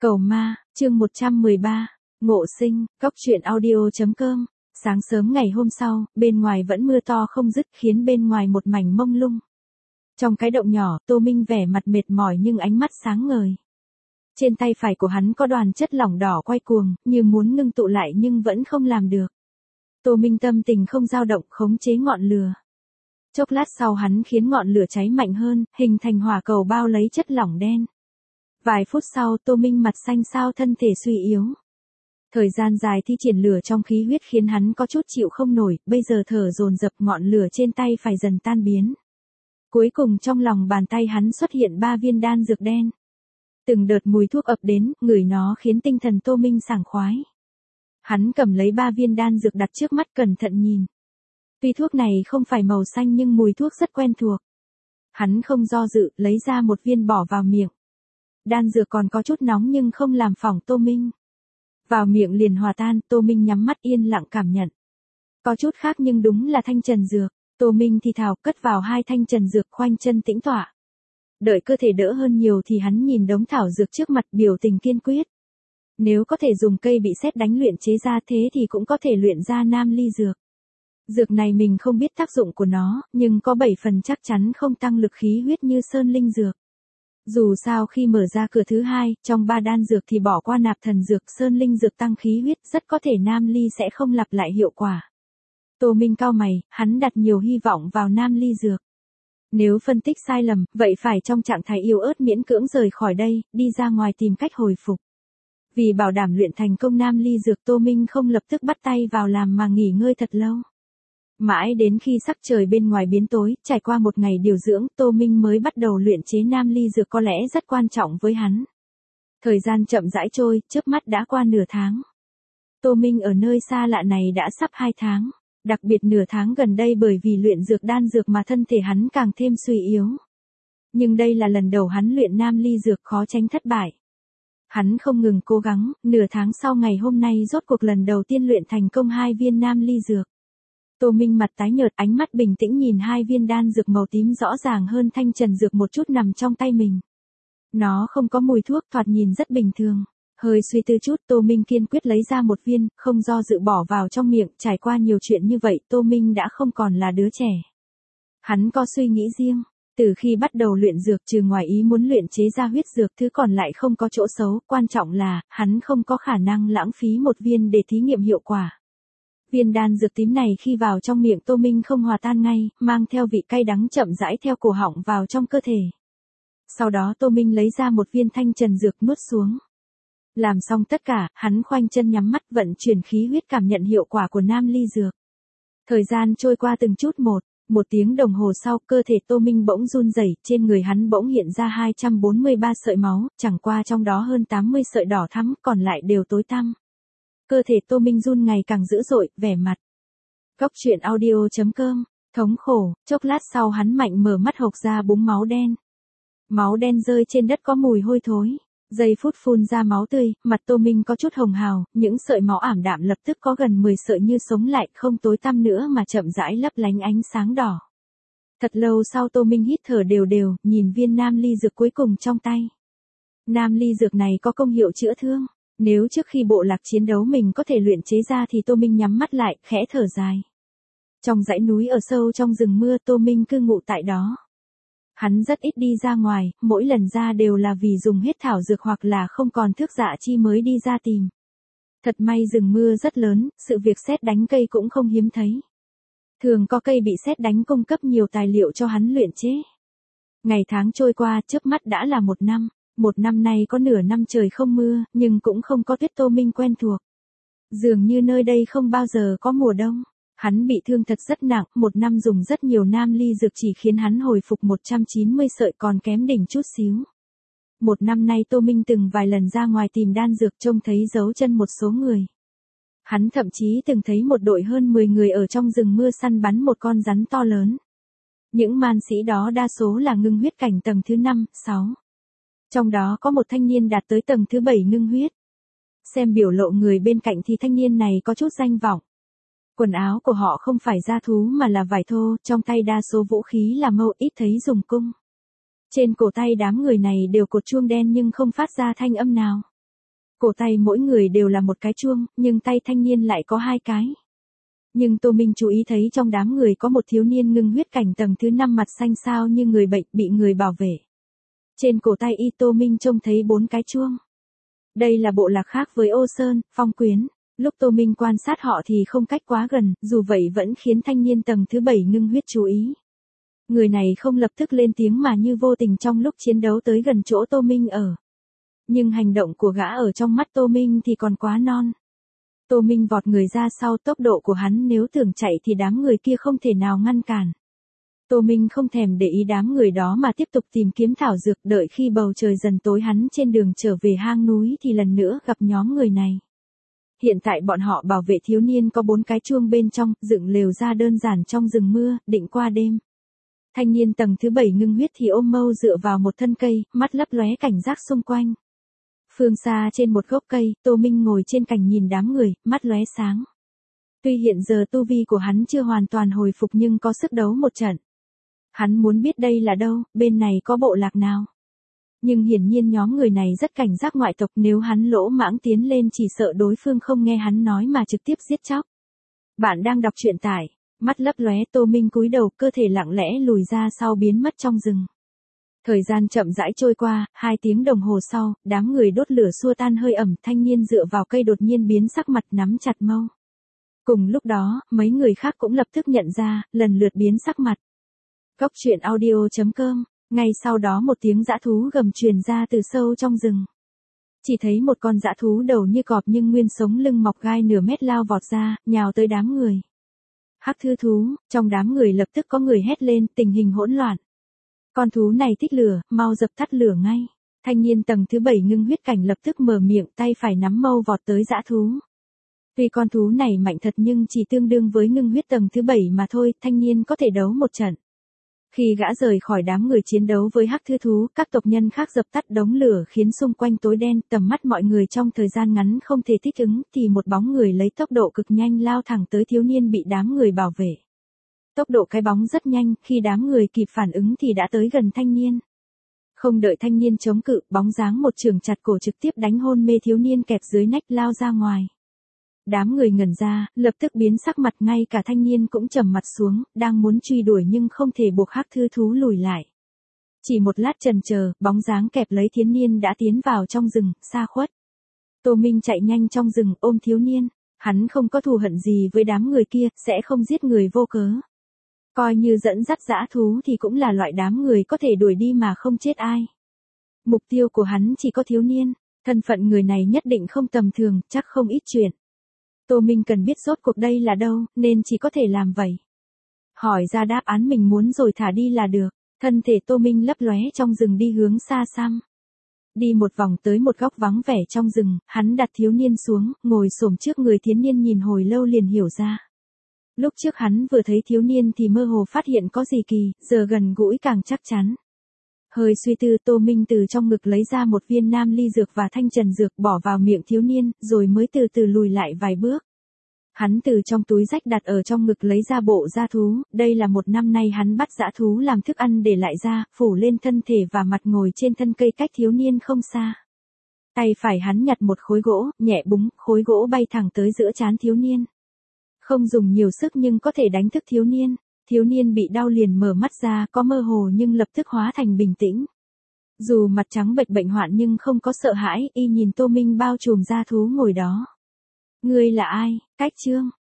Cầu ma, chương 113, Ngộ sinh, Cóc truyện audio.com. Sáng sớm ngày hôm sau, bên ngoài vẫn mưa to không dứt khiến bên ngoài một mảnh mông lung. Trong cái động nhỏ, Tô Minh vẻ mặt mệt mỏi nhưng ánh mắt sáng ngời. Trên tay phải của hắn có đoàn chất lỏng đỏ quay cuồng, như muốn ngưng tụ lại nhưng vẫn không làm được. Tô Minh tâm tình không dao động, khống chế ngọn lửa. Chốc lát sau hắn khiến ngọn lửa cháy mạnh hơn, hình thành hỏa cầu bao lấy chất lỏng đen. Vài phút sau, Tô Minh mặt xanh xao, thân thể suy yếu. Thời gian dài thi triển lửa trong khí huyết khiến hắn có chút chịu không nổi, bây giờ thở dồn dập, ngọn lửa trên tay phải dần tan biến. Cuối cùng trong lòng bàn tay hắn xuất hiện 3 viên đan dược đen. Từng đợt mùi thuốc ập đến, ngửi nó khiến tinh thần Tô Minh sảng khoái. Hắn cầm lấy 3 viên đan dược đặt trước mắt cẩn thận nhìn. Tuy thuốc này không phải màu xanh nhưng mùi thuốc rất quen thuộc. Hắn không do dự, lấy ra một viên bỏ vào miệng. Đan dược còn có chút nóng nhưng không làm phỏng Tô Minh. Vào miệng liền hòa tan, Tô Minh nhắm mắt yên lặng cảm nhận. Có chút khác nhưng đúng là thanh trần dược. Tô Minh thì thào cất vào 2 thanh trần dược, khoanh chân tĩnh tọa. Đợi cơ thể đỡ hơn nhiều thì hắn nhìn đống thảo dược trước mặt, biểu tình kiên quyết. Nếu có thể dùng cây bị sét đánh luyện chế ra thế thì cũng có thể luyện ra nam ly dược. Dược này mình không biết tác dụng của nó, nhưng có 7 phần chắc chắn không tăng lực khí huyết như sơn linh dược. Dù sao khi mở ra cửa thứ 2, trong 3 đan dược thì bỏ qua nạp thần dược, sơn linh dược tăng khí huyết, rất có thể nam ly sẽ không lặp lại hiệu quả. Tô Minh cau mày, hắn đặt nhiều hy vọng vào nam ly dược. Nếu phân tích sai lầm, vậy phải trong trạng thái yếu ớt miễn cưỡng rời khỏi đây, đi ra ngoài tìm cách hồi phục. Vì bảo đảm luyện thành công nam ly dược, Tô Minh không lập tức bắt tay vào làm mà nghỉ ngơi thật lâu. Mãi đến khi sắc trời bên ngoài biến tối, trải qua một ngày điều dưỡng, Tô Minh mới bắt đầu luyện chế nam ly dược, có lẽ rất quan trọng với hắn. Thời gian chậm rãi trôi, chớp mắt đã qua nửa tháng. Tô Minh ở nơi xa lạ này đã sắp 2 tháng. Đặc biệt nửa tháng gần đây bởi vì luyện dược đan dược mà thân thể hắn càng thêm suy yếu. Nhưng đây là lần đầu hắn luyện nam ly dược, khó tránh thất bại. Hắn không ngừng cố gắng, nửa tháng sau ngày hôm nay rốt cuộc lần đầu tiên luyện thành công 2 viên nam ly dược. Tô Minh mặt tái nhợt, ánh mắt bình tĩnh nhìn 2 viên đan dược màu tím rõ ràng hơn thanh trần dược một chút nằm trong tay mình. Nó không có mùi thuốc, thoạt nhìn rất bình thường. Hơi suy tư chút, Tô Minh kiên quyết lấy ra một viên, không do dự bỏ vào trong miệng. Trải qua nhiều chuyện như vậy, Tô Minh đã không còn là đứa trẻ. Hắn có suy nghĩ riêng. Từ khi bắt đầu luyện dược, trừ ngoài ý muốn luyện chế ra huyết dược, thứ còn lại không có chỗ xấu. Quan trọng là, hắn không có khả năng lãng phí một viên để thí nghiệm hiệu quả. Viên đan dược tím này khi vào trong miệng Tô Minh không hòa tan ngay, mang theo vị cay đắng chậm rãi theo cổ họng vào trong cơ thể. Sau đó Tô Minh lấy ra một viên thanh trần dược nuốt xuống. Làm xong tất cả, hắn khoanh chân nhắm mắt vận chuyển khí huyết cảm nhận hiệu quả của nam ly dược. Thời gian trôi qua từng chút một tiếng đồng hồ sau, cơ thể Tô Minh bỗng run rẩy, trên người hắn bỗng hiện ra 243 sợi máu, chẳng qua trong đó hơn 80 sợi đỏ thắm, còn lại đều tối tăm. Cơ thể Tô Minh run ngày càng dữ dội, vẻ mặt. Cóc truyện audio.com, thống khổ, chốc lát sau hắn mạnh mở mắt hộc ra búng máu đen. Máu đen rơi trên đất có mùi hôi thối. Giây phút phun ra máu tươi, mặt Tô Minh có chút hồng hào, những sợi máu ảm đạm lập tức có gần 10 sợi như sống lại, không tối tăm nữa mà chậm rãi lấp lánh ánh sáng đỏ. Thật lâu sau Tô Minh hít thở đều đều, nhìn viên nam ly dược cuối cùng trong tay. Nam ly dược này có công hiệu chữa thương. Nếu trước khi bộ lạc chiến đấu mình có thể luyện chế ra thì Tô Minh nhắm mắt lại, khẽ thở dài. Trong dãy núi ở sâu trong rừng mưa, Tô Minh cư ngụ tại đó. Hắn rất ít đi ra ngoài, mỗi lần ra đều là vì dùng hết thảo dược hoặc là không còn thước dạ chi mới đi ra tìm. Thật may rừng mưa rất lớn, sự việc sét đánh cây cũng không hiếm thấy. Thường có cây bị sét đánh cung cấp nhiều tài liệu cho hắn luyện chế. Ngày tháng trôi qua, chớp mắt đã là 1 năm. 1 năm nay có nửa năm trời không mưa, nhưng cũng không có tuyết. Tô Minh quen thuộc. Dường như nơi đây không bao giờ có mùa đông. Hắn bị thương thật rất nặng, 1 năm dùng rất nhiều nam ly dược chỉ khiến hắn hồi phục 190 sợi, còn kém đỉnh chút xíu. 1 năm nay Tô Minh từng vài lần ra ngoài tìm đan dược, trông thấy dấu chân một số người. Hắn thậm chí từng thấy một đội hơn 10 người ở trong rừng mưa săn bắn một con rắn to lớn. Những man sĩ đó đa số là ngưng huyết cảnh tầng thứ 5, 6. Trong đó có một thanh niên đạt tới tầng thứ 7 ngưng huyết. Xem biểu lộ người bên cạnh thì thanh niên này có chút danh vọng. Quần áo của họ không phải da thú mà là vải thô, trong tay đa số vũ khí là mâu, ít thấy dùng cung. Trên cổ tay đám người này đều cột chuông đen nhưng không phát ra thanh âm nào. Cổ tay mỗi người đều là một cái chuông, nhưng tay thanh niên lại có 2 cái. Nhưng Tô Minh chú ý thấy trong đám người có một thiếu niên ngưng huyết cảnh tầng thứ 5 mặt xanh xao như người bệnh bị người bảo vệ. Trên cổ tay y Tô Minh trông thấy 4 cái chuông. Đây là bộ lạc khác với Ô Sơn, Phong Quyến. Lúc Tô Minh quan sát họ thì không cách quá gần, dù vậy vẫn khiến thanh niên tầng thứ 7 ngưng huyết chú ý. Người này không lập tức lên tiếng mà như vô tình trong lúc chiến đấu tới gần chỗ Tô Minh ở. Nhưng hành động của gã ở trong mắt Tô Minh thì còn quá non. Tô Minh vọt người ra sau, tốc độ của hắn nếu tưởng chạy thì đám người kia không thể nào ngăn cản. Tô Minh không thèm để ý đám người đó mà tiếp tục tìm kiếm thảo dược, đợi khi bầu trời dần tối hắn trên đường trở về hang núi thì lần nữa gặp nhóm người này. Hiện tại bọn họ bảo vệ thiếu niên có 4 cái chuông bên trong, dựng lều ra đơn giản trong rừng mưa, định qua đêm. Thanh niên tầng thứ 7 ngưng huyết thì ôm mâu dựa vào một thân cây, mắt lấp lóe cảnh giác xung quanh. Phương xa trên một gốc cây, Tô Minh ngồi trên cành nhìn đám người, mắt lóe sáng. Tuy hiện giờ tu vi của hắn chưa hoàn toàn hồi phục nhưng có sức đấu một trận. Hắn muốn biết đây là đâu, bên này có bộ lạc nào. Nhưng hiển nhiên nhóm người này rất cảnh giác ngoại tộc, nếu hắn lỗ mãng tiến lên chỉ sợ đối phương không nghe hắn nói mà trực tiếp giết chóc. Bạn đang đọc truyện tại, mắt lấp lóe Tô Minh cúi đầu, cơ thể lặng lẽ lùi ra sau biến mất trong rừng. Thời gian chậm rãi trôi qua, 2 tiếng đồng hồ sau, đám người đốt lửa xua tan hơi ẩm, thanh niên dựa vào cây đột nhiên biến sắc mặt nắm chặt mâu. Cùng lúc đó, mấy người khác cũng lập tức nhận ra, lần lượt biến sắc mặt. Cốc truyện audio.com, ngay sau đó một tiếng dã thú gầm truyền ra từ sâu trong rừng. Chỉ thấy một con dã thú đầu như cọp nhưng nguyên sống lưng mọc gai nửa mét lao vọt ra, nhào tới đám người. Hắc thư thú, trong đám người lập tức có người hét lên, tình hình hỗn loạn. Con thú này thích lửa, mau dập tắt lửa ngay. Thanh niên tầng thứ 7 ngưng huyết cảnh lập tức mở miệng, tay phải nắm mâu vọt tới dã thú. Tuy con thú này mạnh thật nhưng chỉ tương đương với ngưng huyết tầng thứ 7 mà thôi, thanh niên có thể đấu một trận. Khi gã rời khỏi đám người chiến đấu với hắc thư thú, các tộc nhân khác dập tắt đống lửa khiến xung quanh tối đen, tầm mắt mọi người trong thời gian ngắn không thể thích ứng, thì một bóng người lấy tốc độ cực nhanh lao thẳng tới thiếu niên bị đám người bảo vệ. Tốc độ cái bóng rất nhanh, khi đám người kịp phản ứng thì đã tới gần thanh niên. Không đợi thanh niên chống cự, bóng dáng một chưởng chặt cổ trực tiếp đánh hôn mê thiếu niên kẹp dưới nách lao ra ngoài. Đám người ngẩn ra, lập tức biến sắc mặt, ngay cả thanh niên cũng trầm mặt xuống, đang muốn truy đuổi nhưng không thể buộc hắc thư thú lùi lại. Chỉ một lát chần chờ, bóng dáng kẹp lấy thiếu niên đã tiến vào trong rừng, xa khuất. Tô Minh chạy nhanh trong rừng ôm thiếu niên, hắn không có thù hận gì với đám người kia, sẽ không giết người vô cớ. Coi như dẫn dắt dã thú thì cũng là loại đám người có thể đuổi đi mà không chết ai. Mục tiêu của hắn chỉ có thiếu niên, thân phận người này nhất định không tầm thường, chắc không ít chuyện. Tô Minh cần biết rốt cuộc đây là đâu, nên chỉ có thể làm vậy. Hỏi ra đáp án mình muốn rồi thả đi là được. Thân thể Tô Minh lấp lóe trong rừng đi hướng xa xăm. Đi một vòng tới một góc vắng vẻ trong rừng, hắn đặt thiếu niên xuống, ngồi xổm trước người thiếu niên nhìn hồi lâu liền hiểu ra. Lúc trước hắn vừa thấy thiếu niên thì mơ hồ phát hiện có gì kỳ, giờ gần gũi càng chắc chắn. Hơi suy tư, Tô Minh từ trong ngực lấy ra một viên nam ly dược và thanh trần dược bỏ vào miệng thiếu niên, rồi mới từ từ lùi lại vài bước. Hắn từ trong túi rách đặt ở trong ngực lấy ra bộ da thú, đây là 1 năm nay hắn bắt dã thú làm thức ăn để lại ra, phủ lên thân thể và mặt ngồi trên thân cây cách thiếu niên không xa. Tay phải hắn nhặt một khối gỗ, nhẹ búng, khối gỗ bay thẳng tới giữa trán thiếu niên. Không dùng nhiều sức nhưng có thể đánh thức thiếu niên. Thiếu niên bị đau liền mở mắt ra, có mơ hồ nhưng lập tức hóa thành bình tĩnh. Dù mặt trắng bệch bệnh hoạn nhưng không có sợ hãi, y nhìn Tô Minh bao trùm da thú ngồi đó. Ngươi là ai, Cách Trương?